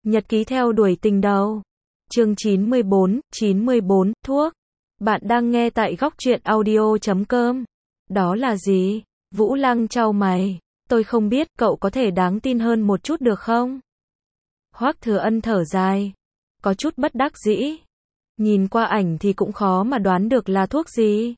Nhật ký theo đuổi tình đầu. Chương 94, thuốc. Bạn đang nghe tại góc truyện audio.com. Đó là gì? Vũ Lăng chau mày. Tôi không biết, cậu có thể đáng tin hơn một chút được không? Hoắc Thừa Ân thở dài. Có chút bất đắc dĩ. Nhìn qua ảnh thì cũng khó mà đoán được là thuốc gì.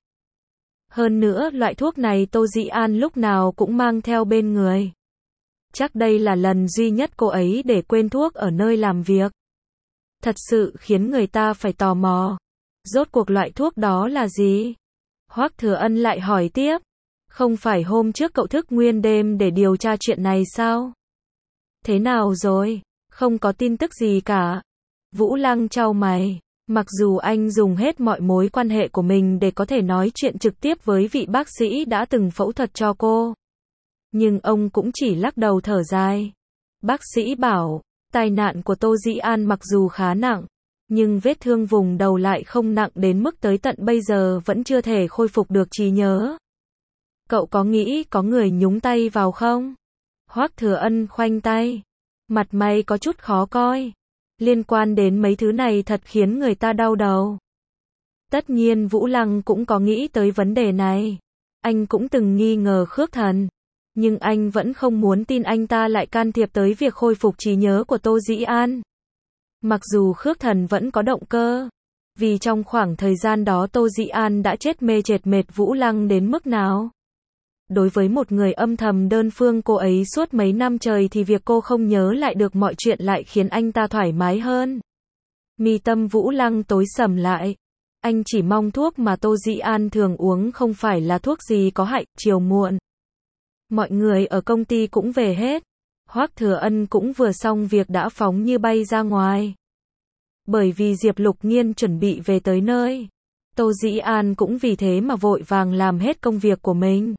Hơn nữa, loại thuốc này Tô Dĩ An lúc nào cũng mang theo bên người. Chắc đây là lần duy nhất cô ấy để quên thuốc ở nơi làm việc. Thật sự khiến người ta phải tò mò. Rốt cuộc loại thuốc đó là gì? Hoắc Thừa Ân lại hỏi tiếp. Không phải hôm trước cậu thức nguyên đêm để điều tra chuyện này sao? Thế nào rồi? Không có tin tức gì cả. Vũ Lăng chau mày. Mặc dù anh dùng hết mọi mối quan hệ của mình để có thể nói chuyện trực tiếp với vị bác sĩ đã từng phẫu thuật cho cô. Nhưng ông cũng chỉ lắc đầu thở dài. Bác sĩ bảo, tai nạn của Tô Dĩ An mặc dù khá nặng, nhưng vết thương vùng đầu lại không nặng đến mức tới tận bây giờ vẫn chưa thể khôi phục được trí nhớ. Cậu có nghĩ có người nhúng tay vào không? Hoắc Thừa Ân khoanh tay. Mặt mày có chút khó coi. Liên quan đến mấy thứ này thật khiến người ta đau đầu. Tất nhiên Vũ Lăng cũng có nghĩ tới vấn đề này. Anh cũng từng nghi ngờ Khước Thần. Nhưng anh vẫn không muốn tin anh ta lại can thiệp tới việc khôi phục trí nhớ của Tô Dĩ An. Mặc dù Khước Thần vẫn có động cơ. Vì trong khoảng thời gian đó Tô Dĩ An đã chết mê chệt mệt Vũ Lăng đến mức nào. Đối với một người âm thầm đơn phương cô ấy suốt mấy năm trời thì việc cô không nhớ lại được mọi chuyện lại khiến anh ta thoải mái hơn. Mi tâm Vũ Lăng tối sầm lại. Anh chỉ mong thuốc mà Tô Dĩ An thường uống không phải là thuốc gì có hại. Chiều muộn, mọi người ở công ty cũng về hết. Hoắc Thừa Ân cũng vừa xong việc đã phóng như bay ra ngoài. Bởi vì Diệp Lục Nghiên chuẩn bị về tới nơi. Tô Dĩ An cũng vì thế mà vội vàng làm hết công việc của mình.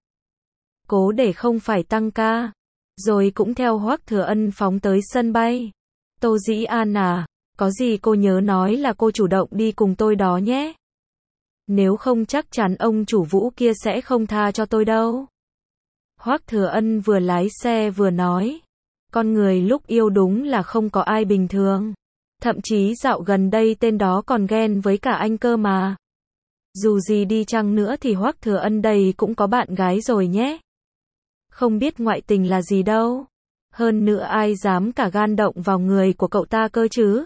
Cố để không phải tăng ca. Rồi cũng theo Hoắc Thừa Ân phóng tới sân bay. Tô Dĩ An à, có gì cô nhớ nói là cô chủ động đi cùng tôi đó nhé. Nếu không chắc chắn ông chủ Vũ kia sẽ không tha cho tôi đâu. Hoắc Thừa Ân vừa lái xe vừa nói. Con người lúc yêu đúng là không có ai bình thường. Thậm chí dạo gần đây tên đó còn ghen với cả anh cơ mà. Dù gì đi chăng nữa thì Hoắc Thừa Ân đây cũng có bạn gái rồi nhé. Không biết ngoại tình là gì đâu. Hơn nữa ai dám cả gan động vào người của cậu ta cơ chứ.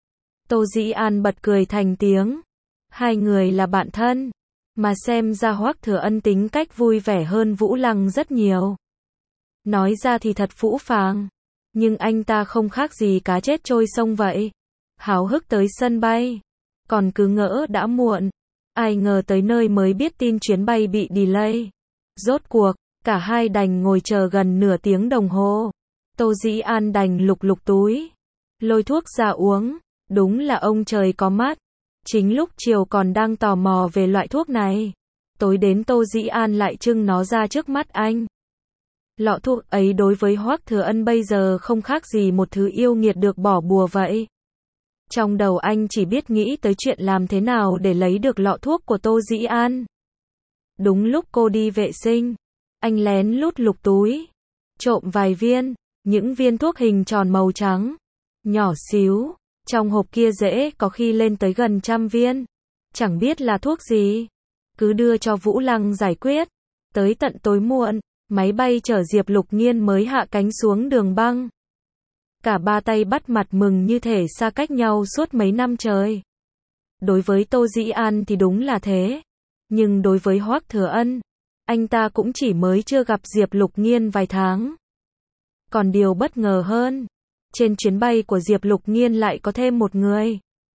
Tô Dĩ An bật cười thành tiếng. Hai người là bạn thân. Mà xem ra Hoắc Thừa Ân tính cách vui vẻ hơn Vũ Lăng rất nhiều. Nói ra thì thật phũ phàng. Nhưng anh ta không khác gì cá chết trôi sông vậy. Háo hức tới sân bay. Còn cứ ngỡ đã muộn. Ai ngờ tới nơi mới biết tin chuyến bay bị delay. Rốt cuộc, cả hai đành ngồi chờ gần nửa tiếng đồng hồ. Tô Dĩ An đành lục lục túi. Lôi thuốc ra uống. Đúng là ông trời có mắt. Chính lúc chiều còn đang tò mò về loại thuốc này. Tối đến Tô Dĩ An lại trưng nó ra trước mắt anh. Lọ thuốc ấy đối với Hoắc Thừa Ân bây giờ không khác gì một thứ yêu nghiệt được bỏ bùa vậy. Trong đầu anh chỉ biết nghĩ tới chuyện làm thế nào để lấy được lọ thuốc của Tô Dĩ An. Đúng lúc cô đi vệ sinh, anh lén lút lục túi, trộm vài viên, những viên thuốc hình tròn màu trắng, nhỏ xíu, trong hộp kia dễ có khi lên tới gần 100 viên. Chẳng biết là thuốc gì, cứ đưa cho Vũ Lăng giải quyết. Tới tận tối muộn, máy bay chở Diệp Lục Nghiên mới hạ cánh xuống đường băng. Cả ba tay bắt mặt mừng như thể xa cách nhau suốt mấy năm trời. Đối với Tô Dĩ An thì đúng là thế. Nhưng đối với Hoắc Thừa Ân, anh ta cũng chỉ mới chưa gặp Diệp Lục Nghiên vài tháng. Còn điều bất ngờ hơn, trên chuyến bay của Diệp Lục Nghiên lại có thêm một người.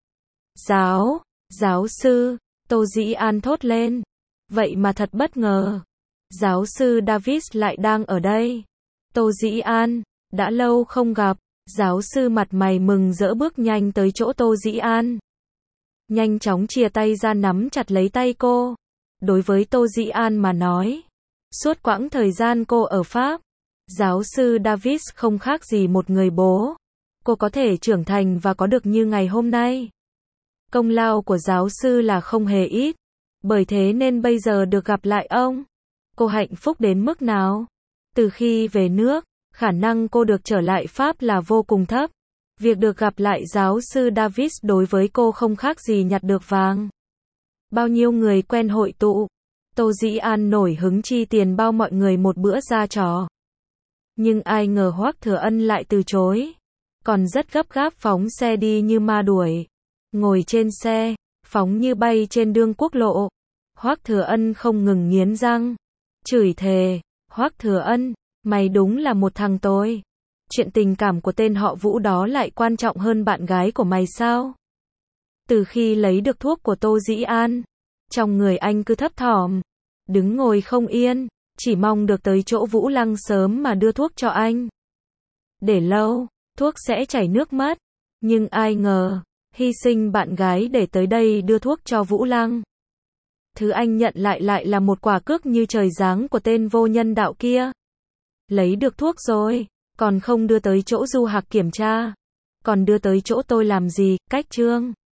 Giáo sư, Tô Dĩ An thốt lên. Vậy mà thật bất ngờ. Giáo sư Davis lại đang ở đây. Tô Dĩ An, đã lâu không gặp. Giáo sư mặt mày mừng rỡ bước nhanh tới chỗ Tô Dĩ An. Nhanh chóng chia tay ra nắm chặt lấy tay cô. Đối với Tô Dĩ An mà nói, suốt quãng thời gian cô ở Pháp, giáo sư Davis không khác gì một người bố. Cô có thể trưởng thành và có được như ngày hôm nay. Công lao của giáo sư là không hề ít. Bởi thế nên bây giờ được gặp lại ông, cô hạnh phúc đến mức nào? Từ khi về nước, khả năng cô được trở lại Pháp là vô cùng thấp. Việc được gặp lại giáo sư Davis đối với cô không khác gì nhặt được vàng. Bao nhiêu người quen hội tụ. Tô Dĩ An nổi hứng chi tiền bao mọi người một bữa ra trò. Nhưng ai ngờ Hoắc Thừa Ân lại từ chối. Còn rất gấp gáp phóng xe đi như ma đuổi. Ngồi trên xe, phóng như bay trên đường quốc lộ. Hoắc Thừa Ân không ngừng nghiến răng. Chửi thề, Hoắc Thừa Ân, mày đúng là một thằng tồi. Chuyện tình cảm của tên họ Vũ đó lại quan trọng hơn bạn gái của mày sao? Từ khi lấy được thuốc của Tô Dĩ An, trong người anh cứ thấp thỏm, đứng ngồi không yên, chỉ mong được tới chỗ Vũ Lăng sớm mà đưa thuốc cho anh. Để lâu, thuốc sẽ chảy nước mắt, nhưng ai ngờ, hy sinh bạn gái để tới đây đưa thuốc cho Vũ Lăng. Thứ anh nhận lại là một quả cước như trời giáng của tên vô nhân đạo kia. Lấy được thuốc rồi, còn không đưa tới chỗ Du Hạc kiểm tra, còn đưa tới chỗ tôi làm gì, cách trương.